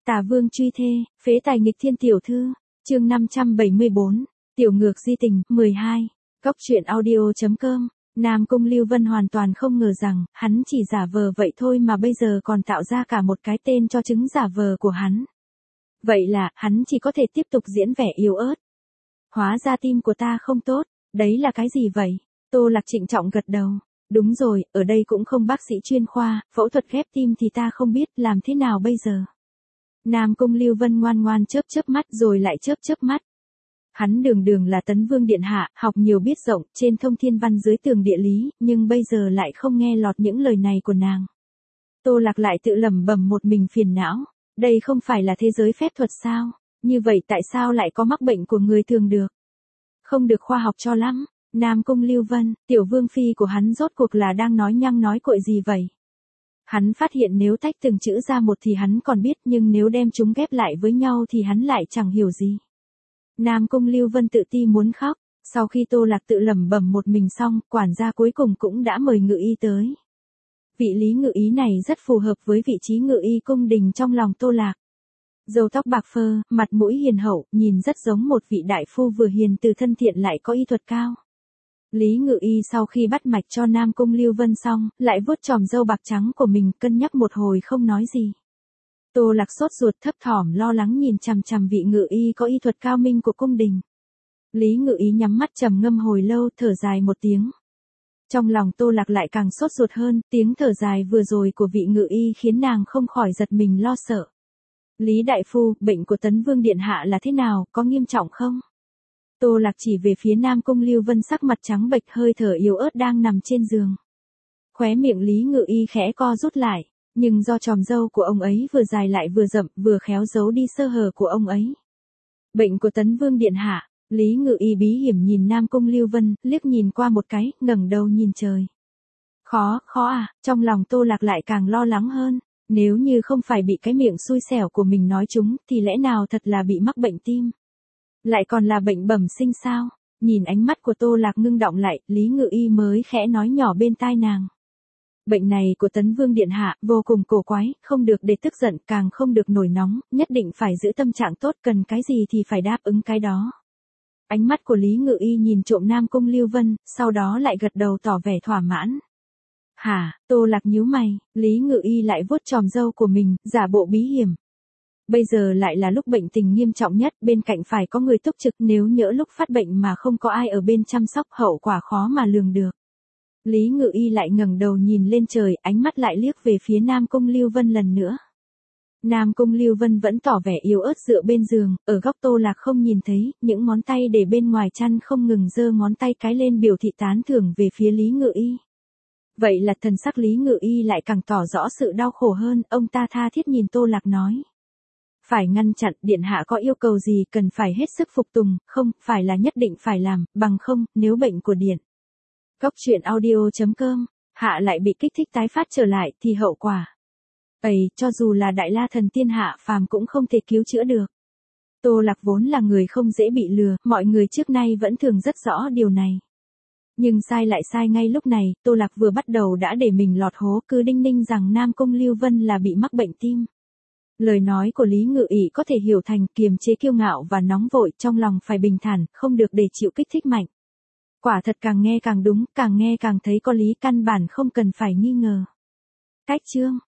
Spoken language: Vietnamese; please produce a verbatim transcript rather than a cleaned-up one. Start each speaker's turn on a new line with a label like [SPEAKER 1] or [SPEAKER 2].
[SPEAKER 1] Tà Vương truy thê, phế tài nghịch thiên tiểu thư, chương năm trăm bảy mươi bốn, tiểu ngược di tình, mười hai, Cóc truyện audio.com. Nam Cung Lưu Vân hoàn toàn không ngờ rằng, hắn chỉ giả vờ vậy thôi mà bây giờ còn tạo ra cả một cái tên cho chứng giả vờ của hắn. Vậy là, hắn chỉ có thể tiếp tục diễn vẻ yếu ớt. Hóa ra tim của ta không tốt, đấy là cái gì vậy? Tô Lạc trịnh trọng gật đầu. Đúng rồi, ở đây cũng không bác sĩ chuyên khoa, phẫu thuật ghép tim thì ta không biết làm thế nào bây giờ. Nam Cung Lưu Vân ngoan ngoan chớp chớp mắt rồi lại chớp chớp mắt. Hắn đường đường là Tấn Vương điện hạ, học nhiều biết rộng, trên thông thiên văn dưới tường địa lý, nhưng bây giờ lại không nghe lọt những lời này của nàng. Tô Lạc lại tự lẩm bẩm một mình phiền não, đây không phải là thế giới phép thuật sao? Như vậy tại sao lại có mắc bệnh của người thường được? Không được khoa học cho lắm. Nam Cung Lưu Vân, tiểu vương phi của hắn rốt cuộc là đang nói nhăng nói cội gì vậy? Hắn phát hiện nếu tách từng chữ ra một thì hắn còn biết, nhưng nếu đem chúng ghép lại với nhau thì hắn lại chẳng hiểu gì. Nam Cung Lưu Vân tự ti muốn khóc, sau khi Tô Lạc tự lẩm bẩm một mình xong, quản gia cuối cùng cũng đã mời ngự y tới. Vị Lý ngự y này rất phù hợp với vị trí ngự y cung đình trong lòng Tô Lạc. Râu tóc bạc phơ, mặt mũi hiền hậu, nhìn rất giống một vị đại phu vừa hiền từ thân thiện lại có y thuật cao. Lý ngự y sau khi bắt mạch cho Nam Cung Lưu Vân xong, lại vuốt chòm râu bạc trắng của mình, cân nhắc một hồi không nói gì. Tô Lạc sốt ruột thấp thỏm lo lắng nhìn chằm chằm vị ngự y có y thuật cao minh của cung đình. Lý ngự y nhắm mắt trầm ngâm hồi lâu, thở dài một tiếng. Trong lòng Tô Lạc lại càng sốt ruột hơn, tiếng thở dài vừa rồi của vị ngự y khiến nàng không khỏi giật mình lo sợ. Lý đại phu, bệnh của Tấn Vương điện hạ là thế nào, có nghiêm trọng không? Tô Lạc chỉ về phía Nam Cung Lưu Vân sắc mặt trắng bệch hơi thở yếu ớt đang nằm trên giường. Khóe miệng Lý ngự y khẽ co rút lại, nhưng do chòm râu của ông ấy vừa dài lại vừa rậm, vừa khéo giấu đi sơ hở của ông ấy. Bệnh của Tấn Vương điện hạ, Lý ngự y bí hiểm nhìn Nam Cung Lưu Vân, liếc nhìn qua một cái, ngẩng đầu nhìn trời. Khó, khó à, trong lòng Tô Lạc lại càng lo lắng hơn, nếu như không phải bị cái miệng xui xẻo của mình nói chúng, thì lẽ nào thật là bị mắc bệnh tim. Lại còn là bệnh bẩm sinh sao? Nhìn ánh mắt của Tô Lạc ngưng động lại, Lý ngự y mới khẽ nói nhỏ bên tai nàng. Bệnh này của Tấn Vương điện hạ vô cùng cổ quái, không được để tức giận, càng không được nổi nóng, nhất định phải giữ tâm trạng tốt, cần cái gì thì phải đáp ứng cái đó. Ánh mắt của Lý ngự y nhìn trộm Nam Cung Lưu Vân, sau đó lại gật đầu tỏ vẻ thỏa mãn. Hả? Tô Lạc nhíu mày, Lý ngự y lại vuốt chòm râu của mình, giả bộ bí hiểm. Bây giờ lại là lúc bệnh tình nghiêm trọng nhất, bên cạnh phải có người túc trực, nếu nhỡ lúc phát bệnh mà không có ai ở bên chăm sóc, hậu quả khó mà lường được. Lý ngự y lại ngẩng đầu nhìn lên trời, ánh mắt lại liếc về phía Nam Cung Lưu Vân lần nữa. Nam Cung Lưu Vân vẫn tỏ vẻ yếu ớt dựa bên giường, ở góc Tô Lạc không nhìn thấy, những ngón tay để bên ngoài chăn không ngừng giơ ngón tay cái lên biểu thị tán thưởng về phía Lý ngự y. Vậy là thần sắc Lý ngự y lại càng tỏ rõ sự đau khổ hơn, ông ta tha thiết nhìn Tô Lạc nói. Phải ngăn chặn, điện hạ có yêu cầu gì cần phải hết sức phục tùng, không, phải là nhất định phải làm, bằng không, nếu bệnh của điện. Cóc truyện audio.com, hạ lại bị kích thích tái phát trở lại thì hậu quả. Ây, cho dù là đại la thần tiên hạ phàm cũng không thể cứu chữa được. Tô Lạc vốn là người không dễ bị lừa, mọi người trước nay vẫn thường rất rõ điều này. Nhưng sai lại sai ngay lúc này, Tô Lạc vừa bắt đầu đã để mình lọt hố, cứ đinh ninh rằng Nam Cung Lưu Vân là bị mắc bệnh tim. Lời nói của Lý ngự y có thể hiểu thành kiềm chế kiêu ngạo và nóng vội, trong lòng phải bình thản, không được để chịu kích thích mạnh. Quả thật càng nghe càng đúng, càng nghe càng thấy có lý, căn bản không cần phải nghi ngờ. Cách chương